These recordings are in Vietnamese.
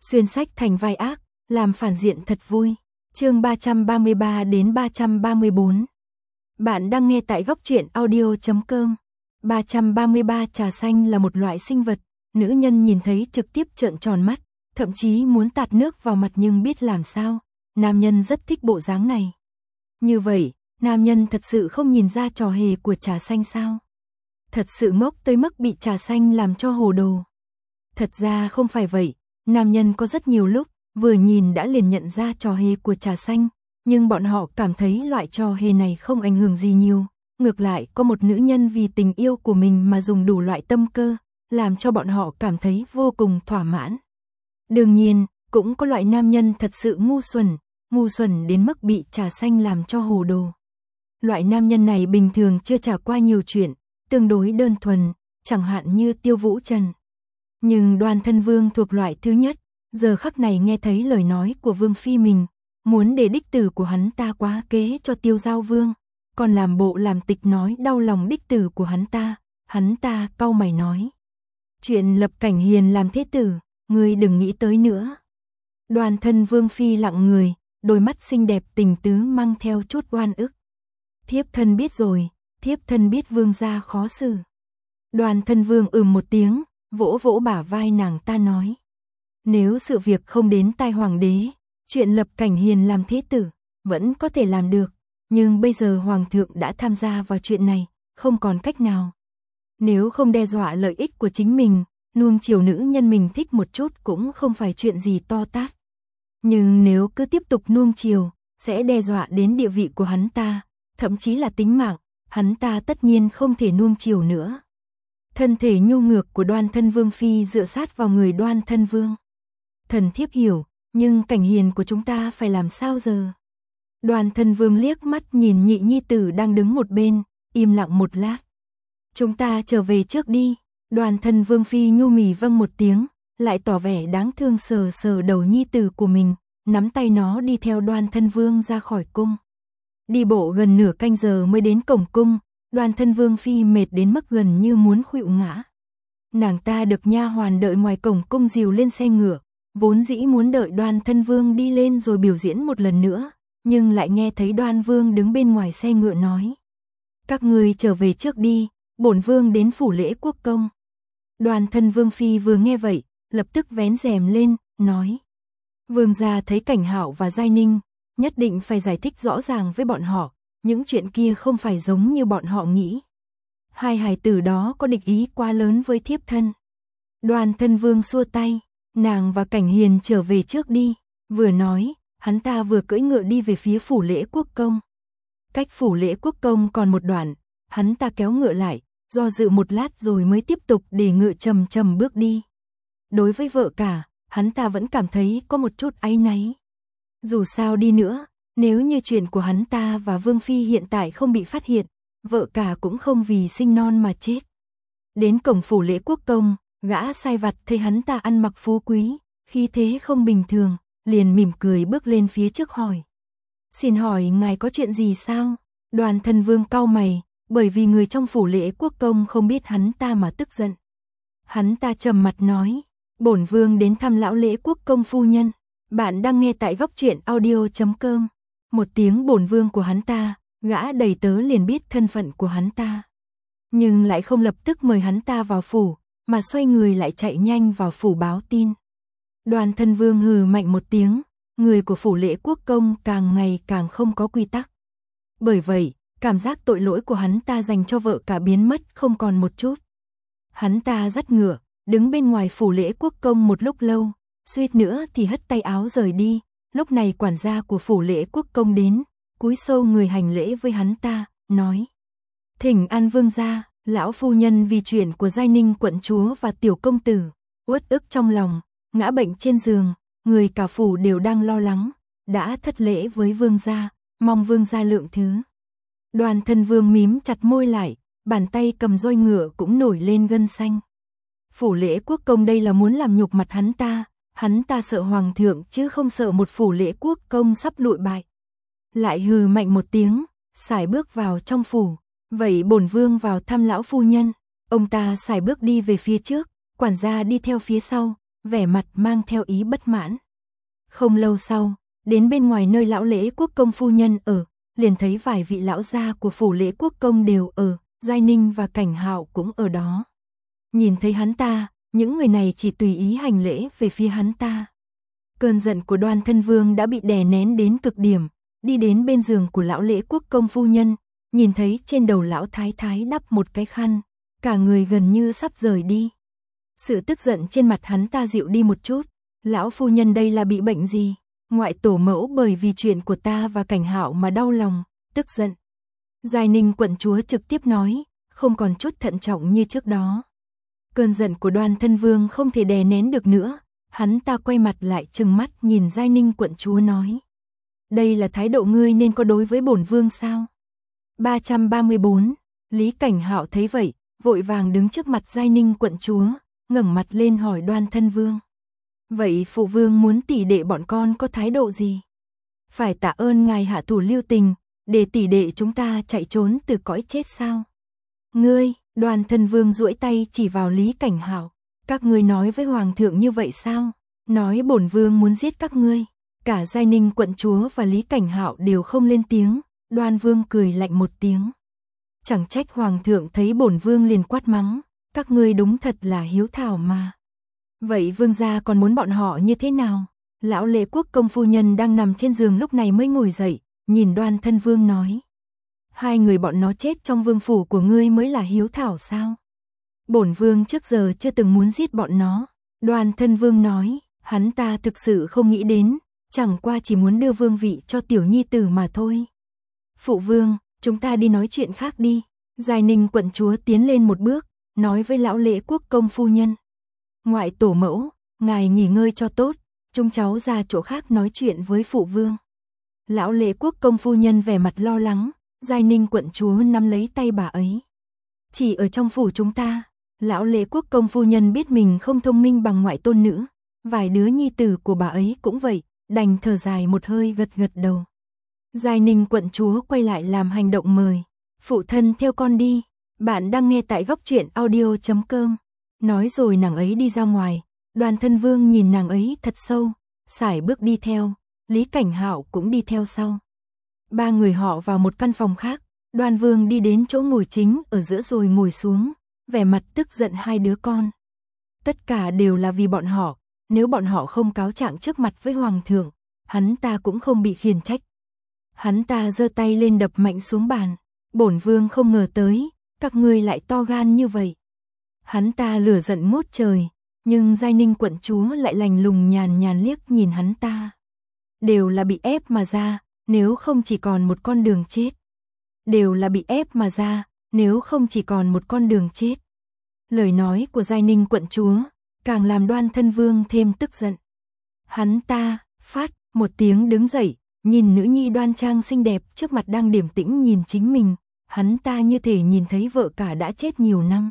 xuyên sách thành vai ác, làm phản diện thật vui. Chương 333 đến 334. Bạn đang nghe tại góc truyện audio.com. 333 trà xanh là một loại sinh vật, nữ nhân nhìn thấy trực tiếp trợn tròn mắt, thậm chí muốn tạt nước vào mặt nhưng biết làm sao, nam nhân rất thích bộ dáng này. Như vậy, nam nhân thật sự không nhìn ra trò hề của trà xanh sao? Thật sự ngốc tới mức bị trà xanh làm cho hồ đồ. Thật ra không phải vậy, nam nhân có rất nhiều lúc, vừa nhìn đã liền nhận ra trò hề của trà xanh, nhưng bọn họ cảm thấy loại trò hề này không ảnh hưởng gì nhiều. Ngược lại có một nữ nhân vì tình yêu của mình mà dùng đủ loại tâm cơ, làm cho bọn họ cảm thấy vô cùng thỏa mãn. Đương nhiên, cũng có loại nam nhân thật sự ngu xuẩn đến mức bị trà xanh làm cho hồ đồ. Loại nam nhân này bình thường chưa trải qua nhiều chuyện, tương đối đơn thuần, chẳng hạn như Tiêu Vũ Trần. Nhưng Đoan Thân Vương thuộc loại thứ nhất, giờ khắc này nghe thấy lời nói của Vương Phi mình, muốn để đích tử của hắn ta quá kế cho Tiêu Giao Vương, còn làm bộ làm tịch nói đau lòng đích tử của hắn ta cau mày nói. Chuyện Lập Cảnh Hiền làm thế tử, ngươi đừng nghĩ tới nữa. Đoan Thân Vương Phi lặng người, đôi mắt xinh đẹp tình tứ mang theo chút oan ức. Thiếp thân biết rồi, thiếp thân biết vương gia khó xử. Đoan Thân Vương một tiếng, vỗ vỗ bả vai nàng ta nói. Nếu sự việc không đến tai hoàng đế, chuyện Lập Cảnh Hiền làm thế tử, vẫn có thể làm được. Nhưng bây giờ hoàng thượng đã tham gia vào chuyện này, không còn cách nào. Nếu không đe dọa lợi ích của chính mình, nuông chiều nữ nhân mình thích một chút cũng không phải chuyện gì to tát. Nhưng nếu cứ tiếp tục nuông chiều, sẽ đe dọa đến địa vị của hắn ta, thậm chí là tính mạng, hắn ta tất nhiên không thể nuông chiều nữa. Thân thể nhu nhược của Đoan Thân Vương Phi dựa sát vào người Đoan Thân Vương. Thần thiếp hiểu, nhưng Cảnh Hiền của chúng ta phải làm sao giờ? Đoan Thân Vương liếc mắt nhìn nhị nhi tử đang đứng một bên, im lặng một lát. Chúng ta trở về trước đi. Đoan Thân Vương Phi nhu mì vâng một tiếng, lại tỏ vẻ đáng thương sờ sờ đầu nhi tử của mình, nắm tay nó đi theo Đoan Thân Vương ra khỏi cung. Đi bộ gần nửa canh giờ mới đến cổng cung, Đoan Thân Vương Phi mệt đến mức gần như muốn khuỵu ngã. Nàng ta được nha hoàn đợi ngoài cổng cung dìu lên xe ngựa, vốn dĩ muốn đợi Đoan Thân Vương đi lên rồi biểu diễn một lần nữa, nhưng lại nghe thấy Đoan Vương đứng bên ngoài xe ngựa nói. Các ngươi trở về trước đi, bổn vương đến phủ lễ quốc công. Đoan Thân Vương Phi vừa nghe vậy, lập tức vén rèm lên, nói. Vương gia thấy Cảnh Hạo và Giai Ninh, nhất định phải giải thích rõ ràng với bọn họ, những chuyện kia không phải giống như bọn họ nghĩ. Hai hài tử đó có địch ý quá lớn với thiếp thân. Đoan Thân Vương xua tay, nàng và Cảnh Hiền trở về trước đi, vừa nói, hắn ta vừa cưỡi ngựa đi về phía phủ lễ quốc công. Cách phủ lễ quốc công còn một đoạn, hắn ta kéo ngựa lại, do dự một lát rồi mới tiếp tục để ngựa chậm chậm bước đi. Đối với vợ cả, hắn ta vẫn cảm thấy có một chút áy náy. Dù sao đi nữa, nếu như chuyện của hắn ta và Vương Phi hiện tại không bị phát hiện, vợ cả cũng không vì sinh non mà chết. Đến cổng phủ lễ quốc công, gã sai vặt thấy hắn ta ăn mặc phú quý, khí thế không bình thường, liền mỉm cười bước lên phía trước hỏi. Xin hỏi ngài có chuyện gì sao? Đoan Thân Vương cau mày, bởi vì người trong phủ lễ quốc công không biết hắn ta mà tức giận. Hắn ta trầm mặt nói, bổn vương đến thăm lão lễ quốc công phu nhân. Bạn đang nghe tại góc truyện audio.com. Một tiếng bổn vương của hắn ta, gã đầy tớ liền biết thân phận của hắn ta. Nhưng lại không lập tức mời hắn ta vào phủ, mà xoay người lại chạy nhanh vào phủ báo tin. Đoan Thân Vương hừ mạnh một tiếng, người của phủ lễ quốc công càng ngày càng không có quy tắc. Bởi vậy, cảm giác tội lỗi của hắn ta dành cho vợ cả biến mất không còn một chút. Hắn ta dắt ngựa, đứng bên ngoài phủ lễ quốc công một lúc lâu, suýt nữa thì hất tay áo rời đi. Lúc này quản gia của phủ lễ quốc công đến, cúi sâu người hành lễ với hắn ta, nói. Thỉnh an vương gia, lão phu nhân vì chuyện của Giai Ninh quận chúa và tiểu công tử, uất ức trong lòng, ngã bệnh trên giường, người cả phủ đều đang lo lắng, đã thất lễ với vương gia, mong vương gia lượng thứ. Đoan Thân Vương mím chặt môi lại, bàn tay cầm roi ngựa cũng nổi lên gân xanh. Phủ lễ quốc công đây là muốn làm nhục mặt hắn ta sợ hoàng thượng chứ không sợ một phủ lễ quốc công sắp lụi bại. Lại hừ mạnh một tiếng, sải bước vào trong phủ, vậy bổn vương vào thăm lão phu nhân. Ông ta sải bước đi về phía trước, quản gia đi theo phía sau, vẻ mặt mang theo ý bất mãn. Không lâu sau, đến bên ngoài nơi lão Lễ Quốc công phu nhân ở, liền thấy vài vị lão gia của phủ Lễ Quốc công đều ở, Giai Ninh và Cảnh Hạo cũng ở đó. Nhìn thấy hắn ta, những người này chỉ tùy ý hành lễ về phía hắn ta. Cơn giận của Đoan Thân Vương đã bị đè nén đến cực điểm, đi đến bên giường của lão Lễ Quốc công phu nhân, nhìn thấy trên đầu lão thái thái đắp một cái khăn, cả người gần như sắp rời đi. Sự tức giận trên mặt hắn ta dịu đi một chút, lão phu nhân đây là bị bệnh gì? Ngoại tổ mẫu bởi vì chuyện của ta và Cảnh Hạo mà đau lòng, tức giận. Giai Ninh quận chúa trực tiếp nói, không còn chút thận trọng như trước đó. Cơn giận của Đoan Thân Vương không thể đè nén được nữa, hắn ta quay mặt lại trừng mắt nhìn Giai Ninh quận chúa nói. Đây là thái độ ngươi nên có đối với bổn vương sao? 334, Lý Cảnh Hạo thấy vậy, vội vàng đứng trước mặt Giai Ninh quận chúa, ngẩng mặt lên hỏi Đoan Thân Vương. Vậy phụ vương muốn tỷ đệ bọn con có thái độ gì? Phải tạ ơn ngài hạ thủ lưu tình, để tỷ đệ chúng ta chạy trốn từ cõi chết sao? Ngươi, Đoan Thân Vương duỗi tay chỉ vào Lý Cảnh Hạo, các ngươi nói với hoàng thượng như vậy sao? Nói bổn vương muốn giết các ngươi. Cả Giai Ninh quận chúa và Lý Cảnh Hạo đều không lên tiếng, Đoan Vương cười lạnh một tiếng. Chẳng trách hoàng thượng thấy bổn vương liền quát mắng, các ngươi đúng thật là hiếu thảo mà. Vậy vương gia còn muốn bọn họ như thế nào? Lão Lễ Quốc công phu nhân đang nằm trên giường lúc này mới ngồi dậy, nhìn Đoan Thân Vương nói. Hai người bọn nó chết trong vương phủ của ngươi mới là hiếu thảo sao? Bổn vương trước giờ chưa từng muốn giết bọn nó. Đoan Thân Vương nói, hắn ta thực sự không nghĩ đến, chẳng qua chỉ muốn đưa vương vị cho tiểu nhi tử mà thôi. Phụ vương, chúng ta đi nói chuyện khác đi. Giai Ninh quận chúa tiến lên một bước, nói với lão Lễ Quốc công phu nhân. Ngoại tổ mẫu, ngài nghỉ ngơi cho tốt, chúng cháu ra chỗ khác nói chuyện với phụ vương. Lão Lễ Quốc công phu nhân vẻ mặt lo lắng, Giai Ninh quận chúa nắm lấy tay bà ấy. Chỉ ở trong phủ chúng ta, lão Lễ Quốc công phu nhân biết mình không thông minh bằng ngoại tôn nữ, vài đứa nhi tử của bà ấy cũng vậy, đành thở dài một hơi gật gật đầu. Giai Ninh quận chúa quay lại làm hành động mời. Phụ thân theo con đi, bạn đang nghe tại góc truyện audio.com. Nói rồi nàng ấy đi ra ngoài, Đoan Thân Vương nhìn nàng ấy thật sâu, sải bước đi theo, Lý Cảnh Hạo cũng đi theo sau. Ba người họ vào một căn phòng khác, Đoan Vương đi đến chỗ ngồi chính ở giữa rồi ngồi xuống, vẻ mặt tức giận hai đứa con. Tất cả đều là vì bọn họ, nếu bọn họ không cáo trạng trước mặt với hoàng thượng, hắn ta cũng không bị khiển trách. Hắn ta giơ tay lên đập mạnh xuống bàn, bổn vương không ngờ tới, các ngươi lại to gan như vậy. Hắn ta lửa giận ngút trời, nhưng Giai Ninh quận chúa lại lạnh lùng nhàn nhàn liếc nhìn hắn ta. Đều là bị ép mà ra, nếu không chỉ còn một con đường chết. Đều là bị ép mà ra, nếu không chỉ còn một con đường chết. Lời nói của Giai Ninh quận chúa, càng làm Đoan Thân Vương thêm tức giận. Hắn ta, phát, một tiếng đứng dậy, nhìn nữ nhi đoan trang xinh đẹp trước mặt đang điềm tĩnh nhìn chính mình, hắn ta như thể nhìn thấy vợ cả đã chết nhiều năm.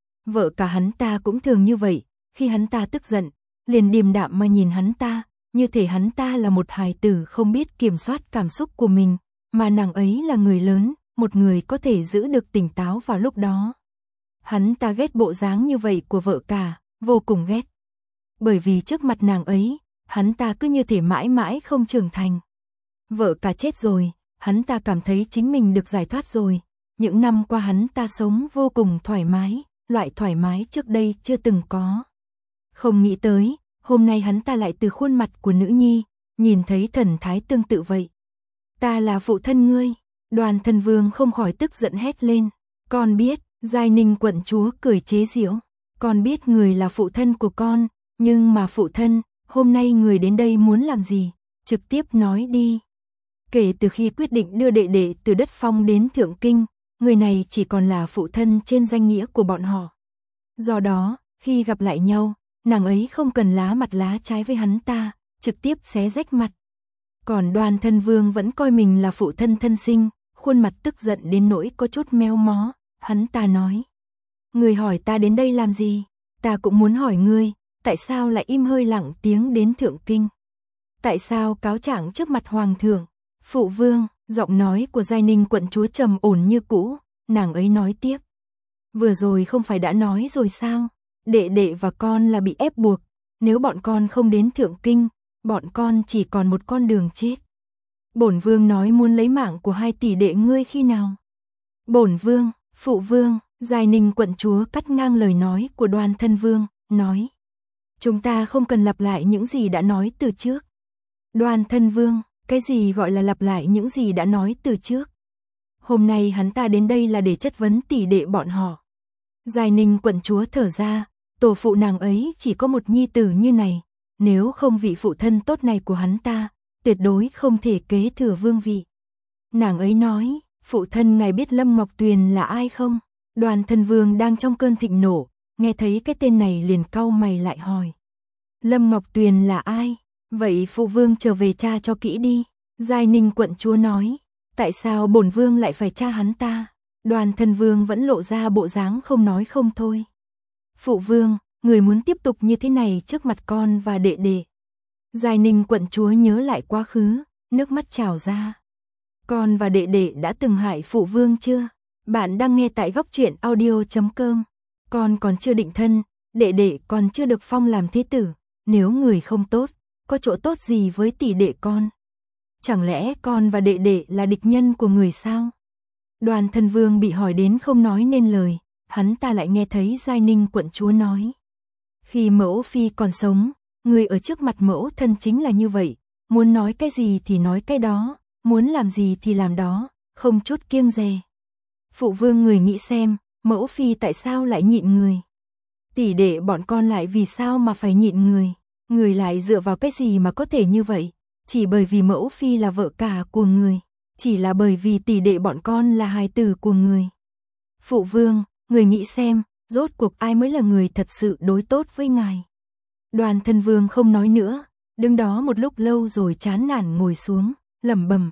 Vợ cả hắn ta cũng thường như vậy, khi hắn ta tức giận, liền điềm đạm mà nhìn hắn ta, như thể hắn ta là một hài tử không biết kiểm soát cảm xúc của mình, mà nàng ấy là người lớn, một người có thể giữ được tỉnh táo vào lúc đó. Hắn ta ghét bộ dáng như vậy của vợ cả, vô cùng ghét. Bởi vì trước mặt nàng ấy, hắn ta cứ như thể mãi mãi không trưởng thành. Vợ cả chết rồi, hắn ta cảm thấy chính mình được giải thoát rồi. Những năm qua hắn ta sống vô cùng thoải mái, loại thoải mái trước đây chưa từng có. Không nghĩ tới, hôm nay hắn ta lại từ khuôn mặt của nữ nhi, nhìn thấy thần thái tương tự vậy. Ta là phụ thân ngươi. Đoan Thân Vương không khỏi tức giận hét lên. Con biết, Giai Ninh quận chúa cười chế giễu. Con biết người là phụ thân của con, nhưng mà phụ thân, hôm nay người đến đây muốn làm gì? Trực tiếp nói đi. Kể từ khi quyết định đưa đệ đệ từ đất phong đến Thượng Kinh, người này chỉ còn là phụ thân trên danh nghĩa của bọn họ. Do đó, khi gặp lại nhau, nàng ấy không cần lá mặt lá trái với hắn ta, trực tiếp xé rách mặt. Còn Đoan Thân Vương vẫn coi mình là phụ thân thân sinh, khuôn mặt tức giận đến nỗi có chút méo mó, hắn ta nói. Người hỏi ta đến đây làm gì? Ta cũng muốn hỏi ngươi, tại sao lại im hơi lặng tiếng đến Thượng Kinh? Tại sao cáo trạng trước mặt hoàng thượng? Phụ vương, giọng nói của Giai Ninh quận chúa trầm ổn như cũ, nàng ấy nói tiếp. Vừa rồi không phải đã nói rồi sao? Đệ đệ và con là bị ép buộc, nếu bọn con không đến Thượng Kinh, bọn con chỉ còn một con đường chết. Bổn vương nói muốn lấy mạng của hai tỷ đệ ngươi khi nào? Bổn vương, phụ vương, Giai Ninh quận chúa cắt ngang lời nói của Đoan Thân Vương, nói. Chúng ta không cần lặp lại những gì đã nói từ trước. Đoan Thân Vương, cái gì gọi là lặp lại những gì đã nói từ trước? Hôm nay hắn ta đến đây là để chất vấn tỷ đệ bọn họ. Giai Ninh quận chúa thở ra, tổ phụ nàng ấy chỉ có một nhi tử như này, nếu không vị phụ thân tốt này của hắn ta, tuyệt đối không thể kế thừa vương vị. Nàng ấy nói, phụ thân ngài biết Lâm Ngọc Tuyền là ai không? Đoan Thân Vương đang trong cơn thịnh nộ, nghe thấy cái tên này liền cau mày lại hỏi. Lâm Ngọc Tuyền là ai? Vậy phụ vương trở về tra cho kỹ đi. Giai Ninh quận chúa nói, tại sao bổn vương lại phải tra hắn ta? Đoan Thân Vương vẫn lộ ra bộ dáng không nói không thôi. Phụ vương, người muốn tiếp tục như thế này trước mặt con và đệ đệ. Giai Ninh quận chúa nhớ lại quá khứ, nước mắt trào ra. Con và đệ đệ đã từng hại phụ vương chưa? Bạn đang nghe tại góc truyện audio.com. Con còn chưa định thân, đệ đệ còn chưa được phong làm thế tử. Nếu người không tốt, có chỗ tốt gì với tỷ đệ con? Chẳng lẽ con và đệ đệ là địch nhân của người sao? Đoan Thân Vương bị hỏi đến không nói nên lời, hắn ta lại nghe thấy Giai Ninh quận chúa nói. Khi mẫu phi còn sống, người ở trước mặt mẫu thân chính là như vậy, muốn nói cái gì thì nói cái đó, muốn làm gì thì làm đó, không chút kiêng dè. Phụ vương người nghĩ xem, mẫu phi tại sao lại nhịn người? Tỷ đệ bọn con lại vì sao mà phải nhịn người? Người lại dựa vào cái gì mà có thể như vậy? Chỉ bởi vì mẫu phi là vợ cả của người, chỉ là bởi vì tỷ đệ bọn con là hài tử của người. Phụ vương, người nghĩ xem, rốt cuộc ai mới là người thật sự đối tốt với ngài? Đoan Thân Vương không nói nữa, đứng đó một lúc lâu rồi chán nản ngồi xuống, lẩm bẩm.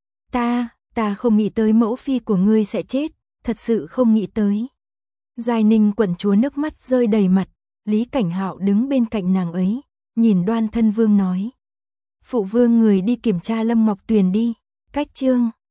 Ta không nghĩ tới mẫu phi của ngươi sẽ chết, thật sự không nghĩ tới. Giai Ninh quận chúa nước mắt rơi đầy mặt, Lý Cảnh Hạo đứng bên cạnh nàng ấy, nhìn Đoan Thân Vương nói. Phụ vương người đi kiểm tra Lâm Ngọc Tuyền đi, cách chương